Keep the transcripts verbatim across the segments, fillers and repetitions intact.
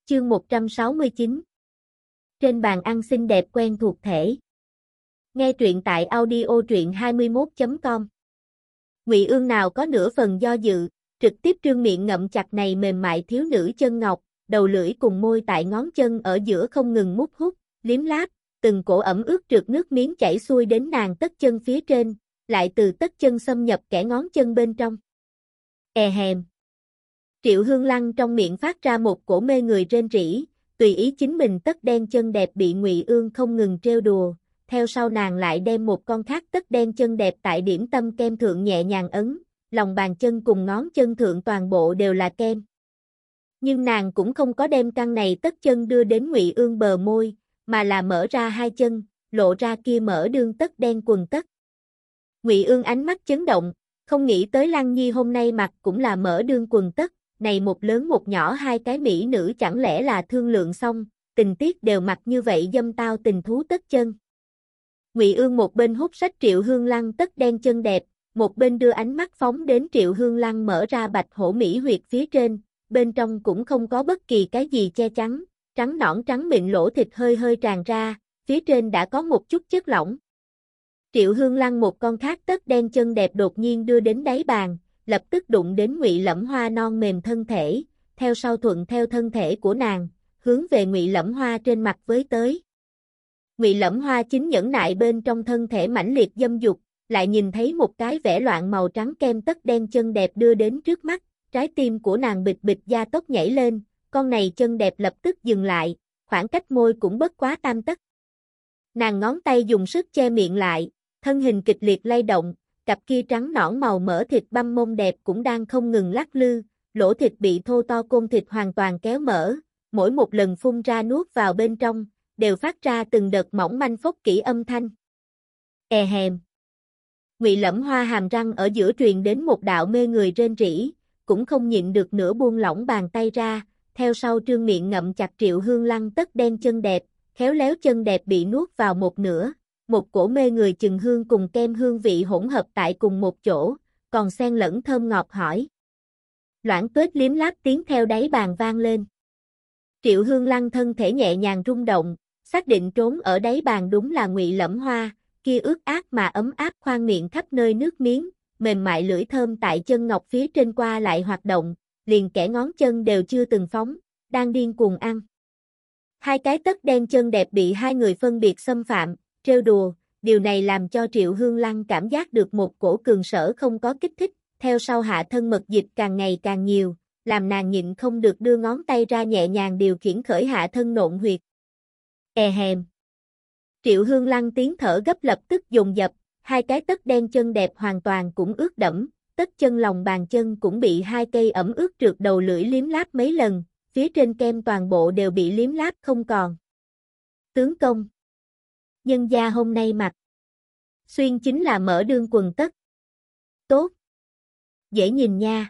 Chương một trăm sáu mươi chín. Trên bàn ăn xinh đẹp quen thuộc thể. Nghe truyện tại audio truyện hai mươi mốt chấm com. Ngụy Ương nào có nửa phần do dự, trực tiếp trương miệng ngậm chặt này mềm mại thiếu nữ chân ngọc, đầu lưỡi cùng môi tại ngón chân ở giữa không ngừng mút hút, liếm láp, từng cổ ẩm ướt trượt nước miếng chảy xuôi đến nàng tất chân phía trên, lại từ tất chân xâm nhập kẽ ngón chân bên trong. E hèm. Triệu Hương Lăng trong miệng phát ra một cổ mê người rên rỉ, tùy ý chính mình tất đen chân đẹp bị Ngụy Ương không ngừng trêu đùa, theo sau nàng lại đem một con khác tất đen chân đẹp tại điểm tâm kem thượng nhẹ nhàng ấn, lòng bàn chân cùng ngón chân thượng toàn bộ đều là kem. Nhưng nàng cũng không có đem căn này tất chân đưa đến Ngụy Ương bờ môi, mà là mở ra hai chân, lộ ra kia mở đương tất đen quần tất. Ngụy Ương ánh mắt chấn động, không nghĩ tới Lăng Nhi hôm nay mặc cũng là mở đương quần tất. Này một lớn một nhỏ hai cái mỹ nữ chẳng lẽ là thương lượng xong, tình tiết đều mặc như vậy dâm tao tình thú tất chân. Ngụy Ương một bên hút sách Triệu Hương Lăng tất đen chân đẹp, một bên đưa ánh mắt phóng đến Triệu Hương Lăng mở ra bạch hổ mỹ huyệt phía trên, bên trong cũng không có bất kỳ cái gì che chắn, trắng nõn trắng mịn lỗ thịt hơi hơi tràn ra, phía trên đã có một chút chất lỏng. Triệu Hương Lăng một con khác tất đen chân đẹp đột nhiên đưa đến đáy bàn, lập tức đụng đến Ngụy Lẫm Hoa non mềm thân thể, theo sau thuận theo thân thể của nàng, hướng về Ngụy Lẫm Hoa trên mặt với tới. Ngụy Lẫm Hoa chính nhẫn nại bên trong thân thể mãnh liệt dâm dục, lại nhìn thấy một cái vẽ loạn màu trắng kem tất đen chân đẹp đưa đến trước mắt, trái tim của nàng bịch bịch gia tốc nhảy lên, con này chân đẹp lập tức dừng lại, khoảng cách môi cũng bất quá tam tấc. Nàng ngón tay dùng sức che miệng lại, thân hình kịch liệt lay động. Cặp kia trắng nõn màu mỡ thịt băm mông đẹp cũng đang không ngừng lắc lư, lỗ thịt bị thô to côn thịt hoàn toàn kéo mở, mỗi một lần phun ra nuốt vào bên trong, đều phát ra từng đợt mỏng manh phốc kỹ âm thanh. E hèm. Ngụy Lẫm Hoa hàm răng ở giữa truyền đến một đạo mê người rên rỉ, cũng không nhịn được nữa buông lỏng bàn tay ra, theo sau trương miệng ngậm chặt Triệu Hương Lăng tất đen chân đẹp, khéo léo chân đẹp bị nuốt vào một nửa. Một cổ mê người chừng hương cùng kem hương vị hỗn hợp tại cùng một chỗ, còn xen lẫn thơm ngọt hỏi. Loãng tuếch liếm láp tiếng theo đáy bàn vang lên. Triệu Hương Lăng thân thể nhẹ nhàng rung động, xác định trốn ở đáy bàn đúng là Ngụy Lẫm Hoa, kia ướt át mà ấm áp khoang miệng khắp nơi nước miếng, mềm mại lưỡi thơm tại chân ngọc phía trên qua lại hoạt động, liền kẻ ngón chân đều chưa từng phóng, đang điên cuồng ăn. Hai cái tất đen chân đẹp bị hai người phân biệt xâm phạm, trêu đùa, điều này làm cho Triệu Hương Lăng cảm giác được một cổ cường sở không có kích thích, theo sau hạ thân mật dịch càng ngày càng nhiều, làm nàng nhịn không được đưa ngón tay ra nhẹ nhàng điều khiển khởi hạ thân nộn huyệt. E hèm. Triệu Hương Lăng tiếng thở gấp lập tức dồn dập, hai cái tất đen chân đẹp hoàn toàn cũng ướt đẫm, tất chân lòng bàn chân cũng bị hai cây ẩm ướt trượt đầu lưỡi liếm láp mấy lần, phía trên kem toàn bộ đều bị liếm láp không còn. Tướng công. Nhân gia hôm nay mặc xuyên chính là mở đương quần tất. Tốt. Dễ nhìn nha.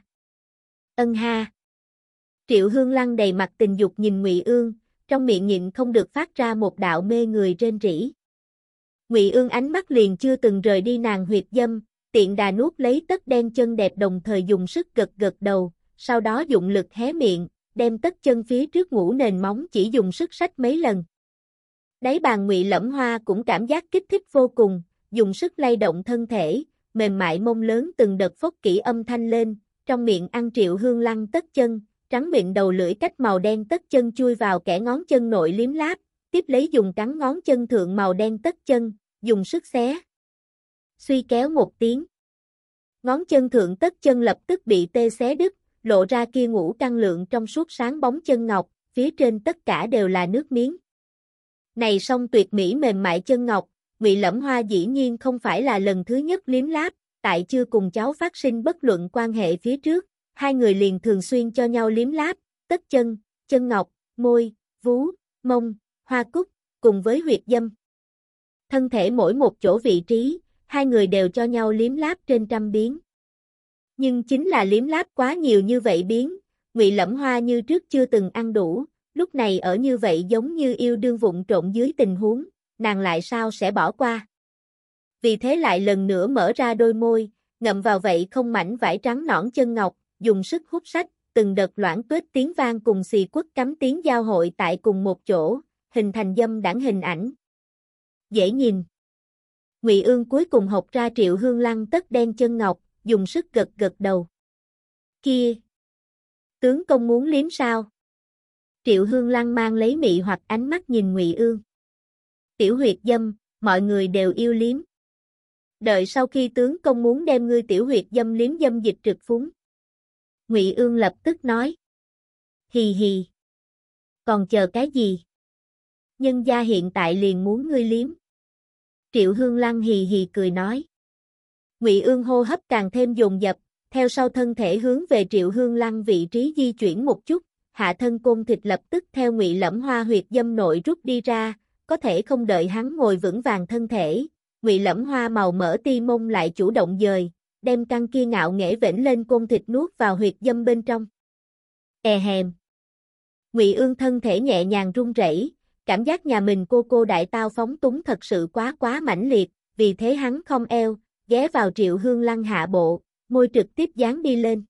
Ân ha. Triệu Hương Lăng đầy mặt tình dục nhìn Ngụy Ương, trong miệng nhịn không được phát ra một đạo mê người rên rỉ. Ngụy Ương ánh mắt liền chưa từng rời đi nàng huyệt dâm, tiện đà nuốt lấy tất đen chân đẹp đồng thời dùng sức gật gật đầu, sau đó dụng lực hé miệng, đem tất chân phía trước ngũ nền móng chỉ dùng sức xách mấy lần. Đáy bàn Ngụy Lẫm Hoa cũng cảm giác kích thích vô cùng, dùng sức lay động thân thể, mềm mại mông lớn từng đợt phốc kỹ âm thanh lên, trong miệng ăn Triệu Hương Lăng tất chân, trắng miệng đầu lưỡi cách màu đen tất chân chui vào kẽ ngón chân nội liếm láp, tiếp lấy dùng cắn ngón chân thượng màu đen tất chân, dùng sức xé. Suy kéo một tiếng. Ngón chân thượng tất chân lập tức bị tê xé đứt, lộ ra kia ngũ căn lượng trong suốt sáng bóng chân ngọc, phía trên tất cả đều là nước miếng. Này song tuyệt mỹ mềm mại chân ngọc, Ngụy Lẫm Hoa dĩ nhiên không phải là lần thứ nhất liếm láp, tại chưa cùng cháu phát sinh bất luận quan hệ phía trước, hai người liền thường xuyên cho nhau liếm láp, tất chân, chân ngọc, môi, vú, mông, hoa cúc, cùng với huyệt dâm. Thân thể mỗi một chỗ vị trí, hai người đều cho nhau liếm láp trên trăm biến. Nhưng chính là liếm láp quá nhiều như vậy biến, Ngụy Lẫm Hoa như trước chưa từng ăn đủ. Lúc này ở như vậy giống như yêu đương vụng trộn dưới tình huống, nàng lại sao sẽ bỏ qua. Vì thế lại lần nữa mở ra đôi môi, ngậm vào vậy không mảnh vải trắng nõn chân ngọc, dùng sức hút sách, từng đợt loãng tuếch tiếng vang cùng xì quất cắm tiếng giao hội tại cùng một chỗ, hình thành dâm đãng hình ảnh. Dễ nhìn. Ngụy Ương cuối cùng học ra Triệu Hương Lăng tất đen chân ngọc, dùng sức gật gật đầu. Kia! Tướng công muốn liếm sao? Triệu Hương Lăng mang lấy mị hoặc ánh mắt nhìn Ngụy Ương. Tiểu huyệt dâm, mọi người đều yêu liếm. Đợi sau khi tướng công muốn đem ngươi tiểu huyệt dâm liếm dâm dịch trực phúng. Ngụy Ương lập tức nói. Hì hì. Còn chờ cái gì? Nhân gia hiện tại liền muốn ngươi liếm. Triệu Hương Lăng hì hì cười nói. Ngụy Ương hô hấp càng thêm dồn dập, theo sau thân thể hướng về Triệu Hương Lăng vị trí di chuyển một chút, hạ thân côn thịt lập tức theo Ngụy Lẫm Hoa huyệt dâm nội rút đi ra, có thể không đợi hắn ngồi vững vàng thân thể, Ngụy Lẫm Hoa màu mỡ ti mông lại chủ động dời, đem căn kia ngạo nghễ vểnh lên côn thịt nuốt vào huyệt dâm bên trong. E hèm. Ngụy Ương thân thể nhẹ nhàng run rẩy, cảm giác nhà mình cô cô đại tao phóng túng thật sự quá quá mãnh liệt, vì thế hắn không eo, ghé vào Triệu Hương Lăng hạ bộ, môi trực tiếp dán đi lên.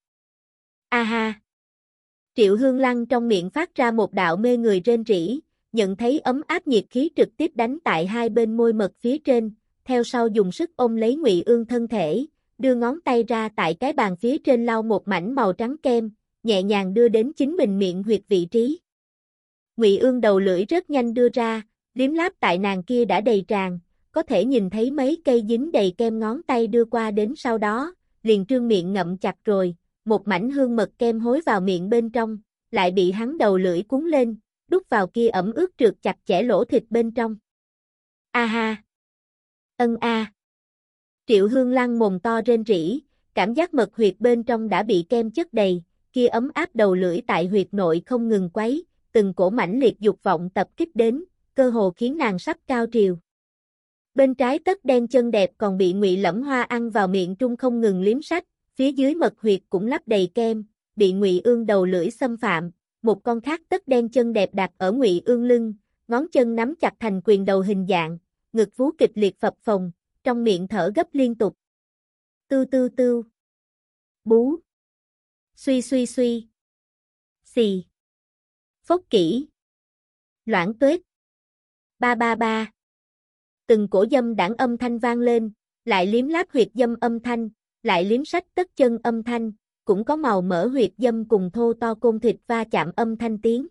A ha! Triệu Hương Lăng trong miệng phát ra một đạo mê người rên rỉ, nhận thấy ấm áp nhiệt khí trực tiếp đánh tại hai bên môi mật phía trên, theo sau dùng sức ôm lấy Ngụy Ương thân thể, đưa ngón tay ra tại cái bàn phía trên lau một mảnh màu trắng kem, nhẹ nhàng đưa đến chính mình miệng huyệt vị trí. Ngụy Ương đầu lưỡi rất nhanh đưa ra, liếm láp tại nàng kia đã đầy tràn, có thể nhìn thấy mấy cây dính đầy kem ngón tay đưa qua đến sau đó, liền trương miệng ngậm chặt rồi, một mảnh hương mật kem hối vào miệng bên trong, lại bị hắn đầu lưỡi cuốn lên, đút vào kia ẩm ướt trượt chặt chẽ lỗ thịt bên trong. A ha! Ân a! Triệu Hương Lăng mồm to rên rỉ, cảm giác mật huyệt bên trong đã bị kem chất đầy, kia ấm áp đầu lưỡi tại huyệt nội không ngừng quấy, từng cổ mãnh liệt dục vọng tập kích đến, cơ hồ khiến nàng sắp cao trào. Bên trái tất đen chân đẹp còn bị Ngụy Lẫm Hoa ăn vào miệng trung không ngừng liếm sách, phía dưới mật huyệt cũng lắp đầy kem, bị Ngụy Ương đầu lưỡi xâm phạm, một con khác tất đen chân đẹp đặt ở Ngụy Ương lưng, ngón chân nắm chặt thành quyền đầu hình dạng, ngực vú kịch liệt phập phồng, trong miệng thở gấp liên tục. Tư tư tư. Bú. Suy suy suy. Xì. Phốc kỹ. Loãng tuếch. Ba ba ba. Từng cổ dâm đãng âm thanh vang lên, lại liếm láp huyệt dâm âm thanh, lại liếm sách tất chân âm thanh, cũng có màu mỡ huyệt dâm cùng thô to côn thịt va chạm âm thanh tiếng.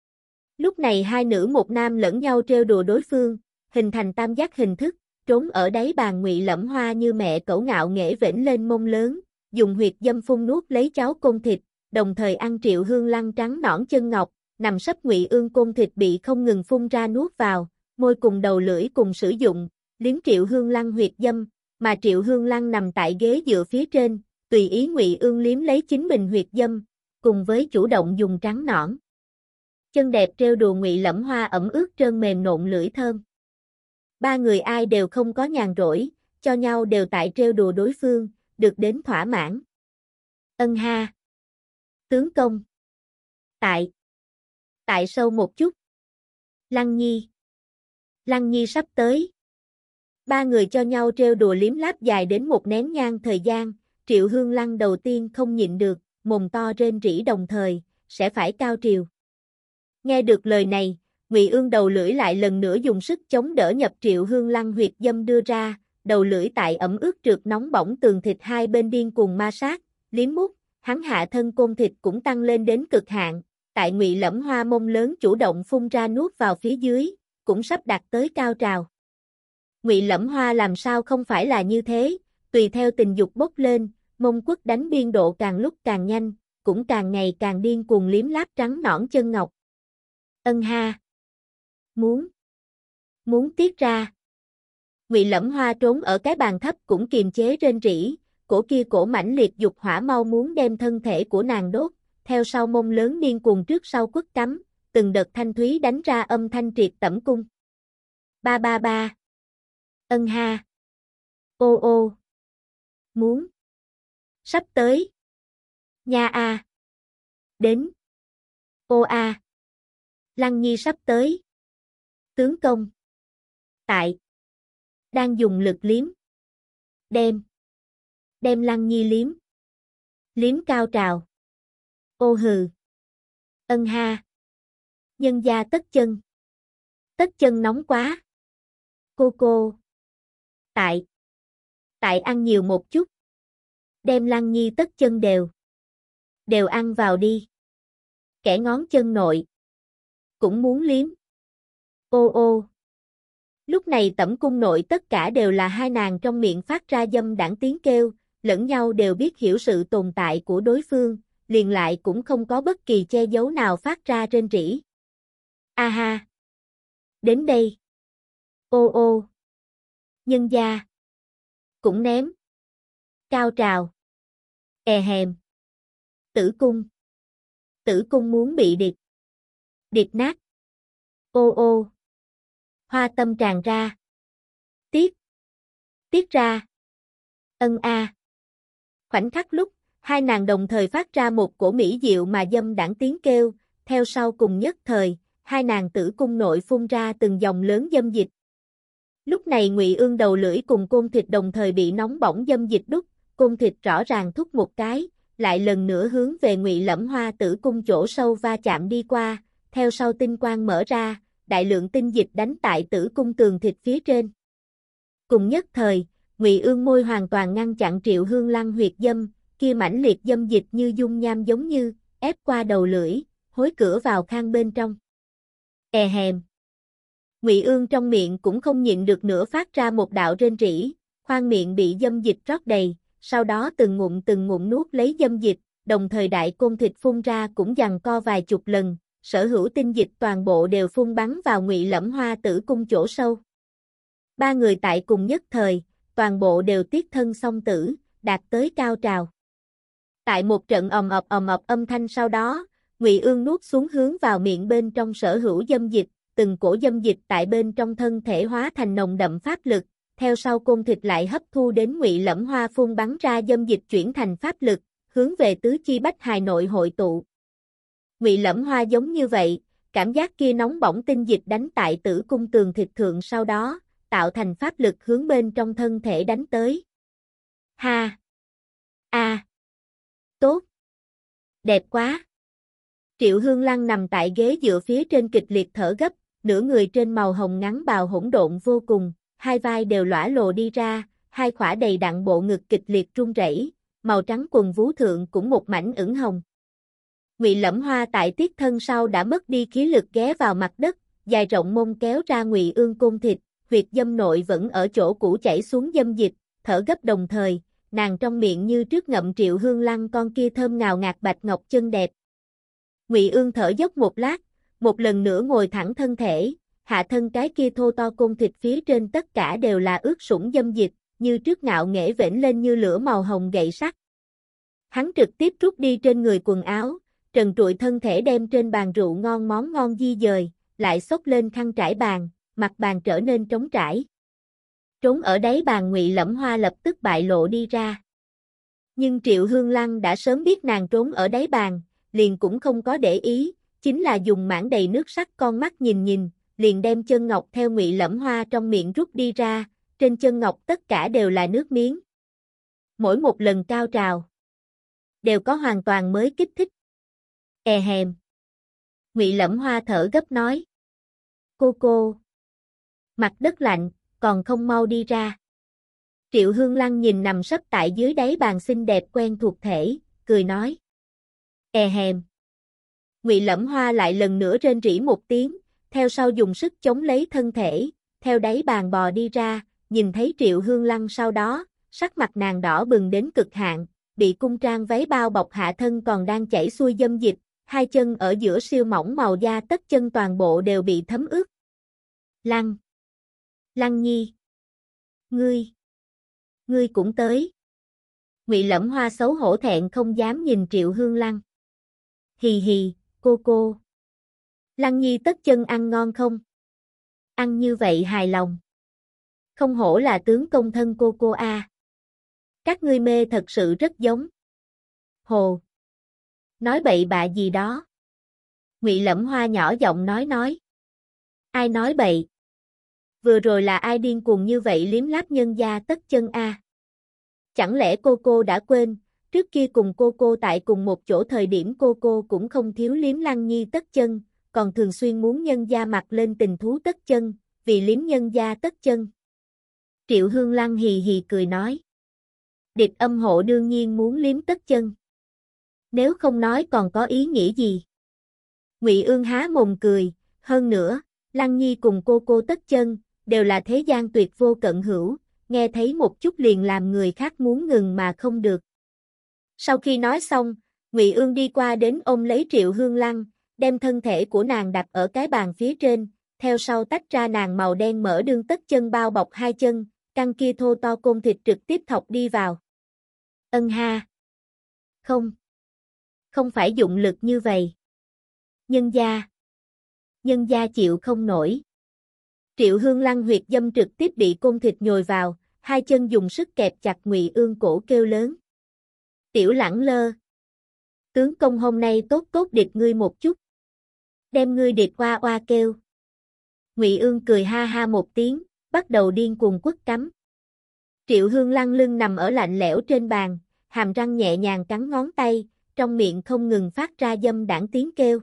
Lúc này hai nữ một nam lẫn nhau trêu đùa đối phương, hình thành tam giác hình thức, trốn ở đáy bàn Ngụy Lẫm Hoa như mẹ cẩu ngạo nghễ vểnh lên mông lớn, dùng huyệt dâm phun nuốt lấy cháu côn thịt, đồng thời ăn Triệu Hương Lăng trắng nõn chân ngọc, nằm sấp Ngụy Ương côn thịt bị không ngừng phun ra nuốt vào, môi cùng đầu lưỡi cùng sử dụng, liếm Triệu Hương Lăng huyệt dâm, mà Triệu Hương Lăng nằm tại ghế dựa phía trên, tùy ý Ngụy Ương liếm lấy chính mình huyệt dâm, cùng với chủ động dùng trắng nõn chân đẹp trêu đùa Ngụy Lẫm Hoa ẩm ướt trơn mềm nộn lưỡi thơm. Ba người ai đều không có nhàn rỗi, cho nhau đều tại trêu đùa đối phương, được đến thỏa mãn. Ân ha! Tướng công! Tại! Tại sâu một chút! Lăng Nhi! Lăng Nhi sắp tới! Ba người cho nhau trêu đùa liếm láp dài đến một nén nhang thời gian, Triệu Hương Lăng đầu tiên không nhịn được, mồm to rên rỉ đồng thời, sẽ phải cao trào. Nghe được lời này, Ngụy Ương đầu lưỡi lại lần nữa dùng sức chống đỡ nhập Triệu Hương Lăng huyệt dâm đưa ra, đầu lưỡi tại ẩm ướt trượt nóng bỏng tường thịt hai bên điên cuồng ma sát, liếm mút, hắn hạ thân côn thịt cũng tăng lên đến cực hạn, tại Ngụy Lẫm Hoa mông lớn chủ động phun ra nuốt vào phía dưới, cũng sắp đạt tới cao trào. Ngụy Lẫm Hoa làm sao không phải là như thế, tùy theo tình dục bốc lên, mông quất đánh biên độ càng lúc càng nhanh, cũng càng ngày càng điên cuồng liếm láp trắng nõn chân ngọc. Ân ha! Muốn! Muốn tiết ra! Ngụy Lẫm Hoa trốn ở cái bàn thấp cũng kiềm chế rên rỉ, cổ kia cổ mãnh liệt dục hỏa mau muốn đem thân thể của nàng đốt, theo sau mông lớn điên cuồng trước sau quất cắm, từng đợt thanh thúy đánh ra âm thanh triệt tẩm cung. Ba ba ba! Ân ha! Ô ô! Muốn! Sắp tới! Nha a! Đến! Ô a! Lăng Nhi sắp tới! Tướng công! Tại! Đang dùng lực liếm! Đem! Đem Lăng Nhi liếm! Liếm cao trào! Ô hừ. Ân ha. Nhân gia tất chân. Tất chân nóng quá. Cô cô. Tại. Tại ăn nhiều một chút. Đem Lăng Nhi tất chân đều. Đều ăn vào đi. Kẻ ngón chân nội. Cũng muốn liếm. Ô ô. Lúc này tẩm cung nội tất cả đều là hai nàng trong miệng phát ra dâm đãng tiếng kêu, lẫn nhau đều biết hiểu sự tồn tại của đối phương, liền lại cũng không có bất kỳ che giấu nào phát ra rên rỉ. A ha. Đến đây. Ô ô. Nhân gia. Cũng ném. Cao trào. E hèm. Tử cung. Tử cung muốn bị điệt. Điệt nát. Ô ô. Hoa tâm tràn ra. Tiết. Tiết ra. Ân a. Khoảnh khắc lúc, hai nàng đồng thời phát ra một cổ mỹ diệu mà dâm đãng tiếng kêu, theo sau cùng nhất thời, hai nàng tử cung nội phun ra từng dòng lớn dâm dịch. Lúc này Ngụy Ương đầu lưỡi cùng côn thịt đồng thời bị nóng bỏng dâm dịch đút, côn thịt rõ ràng thúc một cái, lại lần nữa hướng về Ngụy Lẫm Hoa tử cung chỗ sâu va chạm đi qua, theo sau tinh quang mở ra, đại lượng tinh dịch đánh tại tử cung tường thịt phía trên. Cùng nhất thời, Ngụy Ương môi hoàn toàn ngăn chặn Triệu Hương Lăng huyệt dâm, kia mãnh liệt dâm dịch như dung nham giống như, ép qua đầu lưỡi, hối cửa vào khang bên trong. E hèm. Ngụy Ương trong miệng cũng không nhịn được nữa phát ra một đạo rên rỉ, khoang miệng bị dâm dịch rót đầy, sau đó từng ngụm từng ngụm nuốt lấy dâm dịch, đồng thời đại côn thịt phun ra cũng giằng co vài chục lần, sở hữu tinh dịch toàn bộ đều phun bắn vào Ngụy Lẫm Hoa tử cung chỗ sâu. Ba người tại cùng nhất thời, toàn bộ đều tiết thân song tử, đạt tới cao trào. Tại một trận ầm ầm ầm ầm âm thanh sau đó, Ngụy Ương nuốt xuống hướng vào miệng bên trong sở hữu dâm dịch, từng cổ dâm dịch tại bên trong thân thể hóa thành nồng đậm pháp lực, theo sau côn thịt lại hấp thu đến Ngụy Lẫm Hoa phun bắn ra dâm dịch chuyển thành pháp lực, hướng về tứ chi bách hài nội hội tụ. Ngụy Lẫm Hoa giống như vậy, cảm giác kia nóng bỏng tinh dịch đánh tại tử cung tường thịt thượng sau đó, tạo thành pháp lực hướng bên trong thân thể đánh tới. Ha! A! Tốt! Đẹp quá! Triệu Hương Lăng nằm tại ghế dựa phía trên kịch liệt thở gấp, nửa người trên màu hồng ngắn bào hỗn độn vô cùng, hai vai đều lõa lồ đi ra, hai khỏa đầy đặn bộ ngực kịch liệt run rẩy, màu trắng quần vú thượng cũng một mảnh ửng hồng. Ngụy Lẫm Hoa tại tiết thân sau đã mất đi khí lực ghé vào mặt đất, dài rộng mông kéo ra Ngụy Ương côn thịt, huyệt dâm nội vẫn ở chỗ cũ chảy xuống dâm dịch, thở gấp đồng thời, nàng trong miệng như trước ngậm Triệu Hương Lăng con kia thơm ngào ngạt bạch ngọc chân đẹp. Ngụy Ương thở dốc một lát, một lần nữa ngồi thẳng thân thể, hạ thân cái kia thô to côn thịt phía trên tất cả đều là ướt sũng dâm dịch, như trước ngạo nghễ vểnh lên như lửa màu hồng gậy sắt. Hắn trực tiếp rút đi trên người quần áo, trần trụi thân thể đem trên bàn rượu ngon món ngon di dời, lại xốc lên khăn trải bàn, mặt bàn trở nên trống trải. Trốn ở đáy bàn Ngụy Lẫm Hoa lập tức bại lộ đi ra. Nhưng Triệu Hương Lăng đã sớm biết nàng trốn ở đáy bàn, liền cũng không có để ý, chính là dùng mãn đầy nước sắc con mắt nhìn nhìn, liền đem chân ngọc theo Ngụy Lẫm Hoa trong miệng rút đi ra, trên chân ngọc tất cả đều là nước miếng. Mỗi một lần cao trào, đều có hoàn toàn mới kích thích. E hèm. Ngụy Lẫm Hoa thở gấp nói. Cô cô. Mặt đất lạnh, còn không mau đi ra. Triệu Hương Lăng nhìn nằm sấp tại dưới đáy bàn xinh đẹp quen thuộc thể, cười nói. E hèm. Ngụy Lẫm Hoa lại lần nữa rên rỉ một tiếng, theo sau dùng sức chống lấy thân thể, theo đáy bàn bò đi ra, nhìn thấy Triệu Hương Lăng sau đó, sắc mặt nàng đỏ bừng đến cực hạn, bị cung trang váy bao bọc hạ thân còn đang chảy xuôi dâm dịch, hai chân ở giữa siêu mỏng màu da tất chân toàn bộ đều bị thấm ướt. Lăng! Lăng Nhi! Ngươi! Ngươi cũng tới! Ngụy Lẫm Hoa xấu hổ thẹn không dám nhìn Triệu Hương Lăng. Hì hì, cô cô! Lăng Nhi tất chân ăn ngon không? Ăn như vậy hài lòng. Không hổ là tướng công thân cô cô a. À. Các ngươi mê thật sự rất giống. Hồ! Nói bậy bạ gì đó. Ngụy Lẫm Hoa nhỏ giọng nói nói. Ai nói bậy? Vừa rồi là ai điên cuồng như vậy liếm láp nhân gia tất chân a? À? Chẳng lẽ cô cô đã quên, Trước kia cùng cô cô tại cùng một chỗ thời điểm cô cô cũng không thiếu liếm Lăng Nhi tất chân, còn thường xuyên muốn nhân gia mặc lên tình thú tất chân, vì liếm nhân gia tất chân. Triệu Hương Lăng hì hì cười nói. Địch âm hộ đương nhiên muốn liếm tất chân. Nếu không nói còn có ý nghĩa gì? Ngụy Ương há mồm cười, hơn nữa, Lăng Nhi cùng cô cô tất chân, đều là thế gian tuyệt vô cận hữu, nghe thấy một chút liền làm người khác muốn ngừng mà không được. Sau khi nói xong, Ngụy Ương đi qua đến ôm lấy Triệu Hương Lăng, đem thân thể của nàng đặt ở cái bàn phía trên, theo sau tách ra nàng màu đen mỡ đương tất chân bao bọc hai chân, căn kia thô to côn thịt trực tiếp thọc đi vào. Ân ha. Không. Không phải dụng lực như vậy. Nhân gia. Nhân gia chịu không nổi. Triệu Hương Lăng huyệt dâm trực tiếp bị côn thịt nhồi vào, hai chân dùng sức kẹp chặt Ngụy Ương cổ kêu lớn. Tiểu lẳng lơ. Tướng công hôm nay tốt tốt địch ngươi một chút. Đem ngươi địch oa oa kêu. Ngụy Ương cười ha ha một tiếng, bắt đầu điên cuồng quất cắm. Triệu Hương Lăng lưng nằm ở lạnh lẽo trên bàn, hàm răng nhẹ nhàng cắn ngón tay, trong miệng không ngừng phát ra dâm đãng tiếng kêu.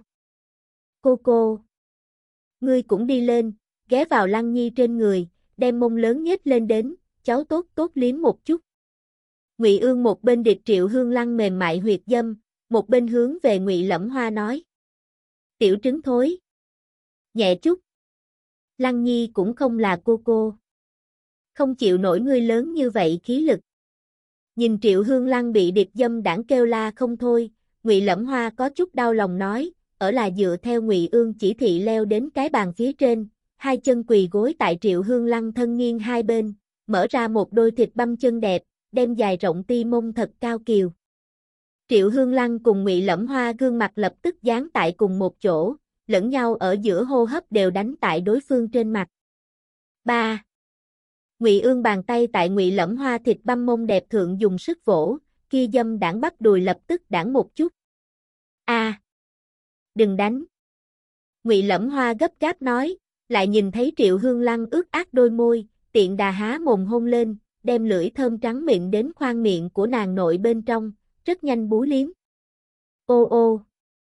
Cô cô. Ngươi cũng đi lên, ghé vào Lăng Nhi trên người, đem mông lớn nhếch lên đến, cháu tốt tốt liếm một chút. Ngụy Ương một bên địch Triệu Hương Lăng mềm mại huyệt dâm, một bên hướng về Ngụy Lẫm Hoa nói. Tiểu trứng thối. Nhẹ chút. Lăng Nhi cũng không là cô cô. Không chịu nổi ngươi lớn như vậy khí lực. Nhìn Triệu Hương Lăng bị điệp dâm đãng kêu la không thôi, Ngụy Lẫm Hoa có chút đau lòng nói, ở là dựa theo Ngụy Ương chỉ thị leo đến cái bàn phía trên, hai chân quỳ gối tại Triệu Hương Lăng thân nghiêng hai bên, mở ra một đôi thịt băm chân đẹp, đem dài rộng ti mông thật cao kiều. Triệu Hương Lăng cùng Ngụy Lẫm Hoa gương mặt lập tức dán tại cùng một chỗ, lẫn nhau ở giữa hô hấp đều đánh tại đối phương trên mặt. ba. Ngụy Ương bàn tay tại Ngụy Lẫm Hoa thịt băm mông đẹp thượng dùng sức vỗ, kia dâm đãng bắp đùi lập tức đãng một chút. A. À. Đừng đánh. Ngụy Lẫm Hoa gấp gáp nói, lại nhìn thấy Triệu Hương Lăng ướt át đôi môi, tiện đà há mồm hôn lên, đem lưỡi thơm trắng mịn đến khoang miệng của nàng nội bên trong, rất nhanh bú liếm. Ô ô.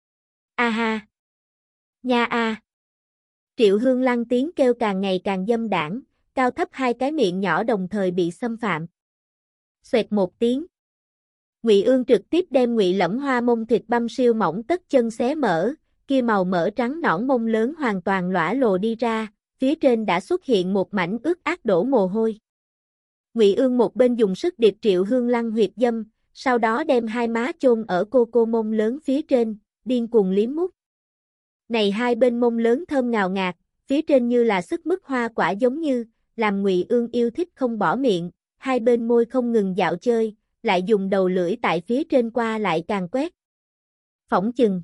A ha. Nha a. Triệu Hương Lăng tiếng kêu càng ngày càng dâm đãng, cao thấp hai cái miệng nhỏ đồng thời bị xâm phạm. Xoẹt một tiếng. Ngụy Ương trực tiếp đem Ngụy Lẫm Hoa mông thịt băm siêu mỏng tất chân xé mở, kia màu mỡ trắng nõn mông lớn hoàn toàn lõa lồ đi ra, phía trên đã xuất hiện một mảnh ướt át đổ mồ hôi. Ngụy Ương một bên dùng sức điệp Triệu Hương Lăng huyệt dâm, sau đó đem hai má chôn ở cô cô mông lớn phía trên, điên cuồng liếm mút. Này hai bên mông lớn thơm ngào ngạt, phía trên như là sức mứt hoa quả giống như, làm Ngụy Ương yêu thích không bỏ miệng, hai bên môi không ngừng dạo chơi, lại dùng đầu lưỡi tại phía trên qua lại càng quét. Phỏng chừng.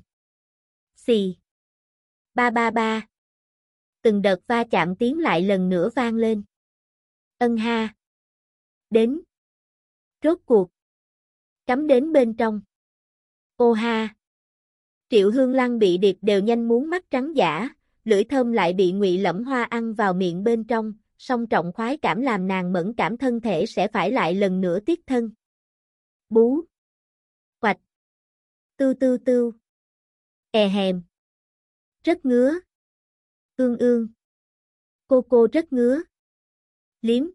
Xì. Ba ba ba. Từng đợt va chạm tiếng lại lần nữa vang lên. Ân ha. Đến. Rốt cuộc. Cắm đến bên trong. Ô ha. Triệu Hương Lăng bị điệp đều nhanh muốn mắt trắng dã, lưỡi thơm lại bị Ngụy Lẫm Hoa ăn vào miệng bên trong, song trọng khoái cảm làm nàng mẫn cảm thân thể sẽ phải lại lần nữa tiết thân. Bú. Quạch. Tưu tưu tưu. E hèm. Rất ngứa. Ương ương. Cô cô rất ngứa. Liếm.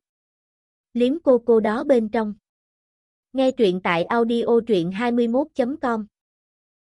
Liếm cô cô đó bên trong. Nghe truyện tại audio truyện hai mươi mốt chấm com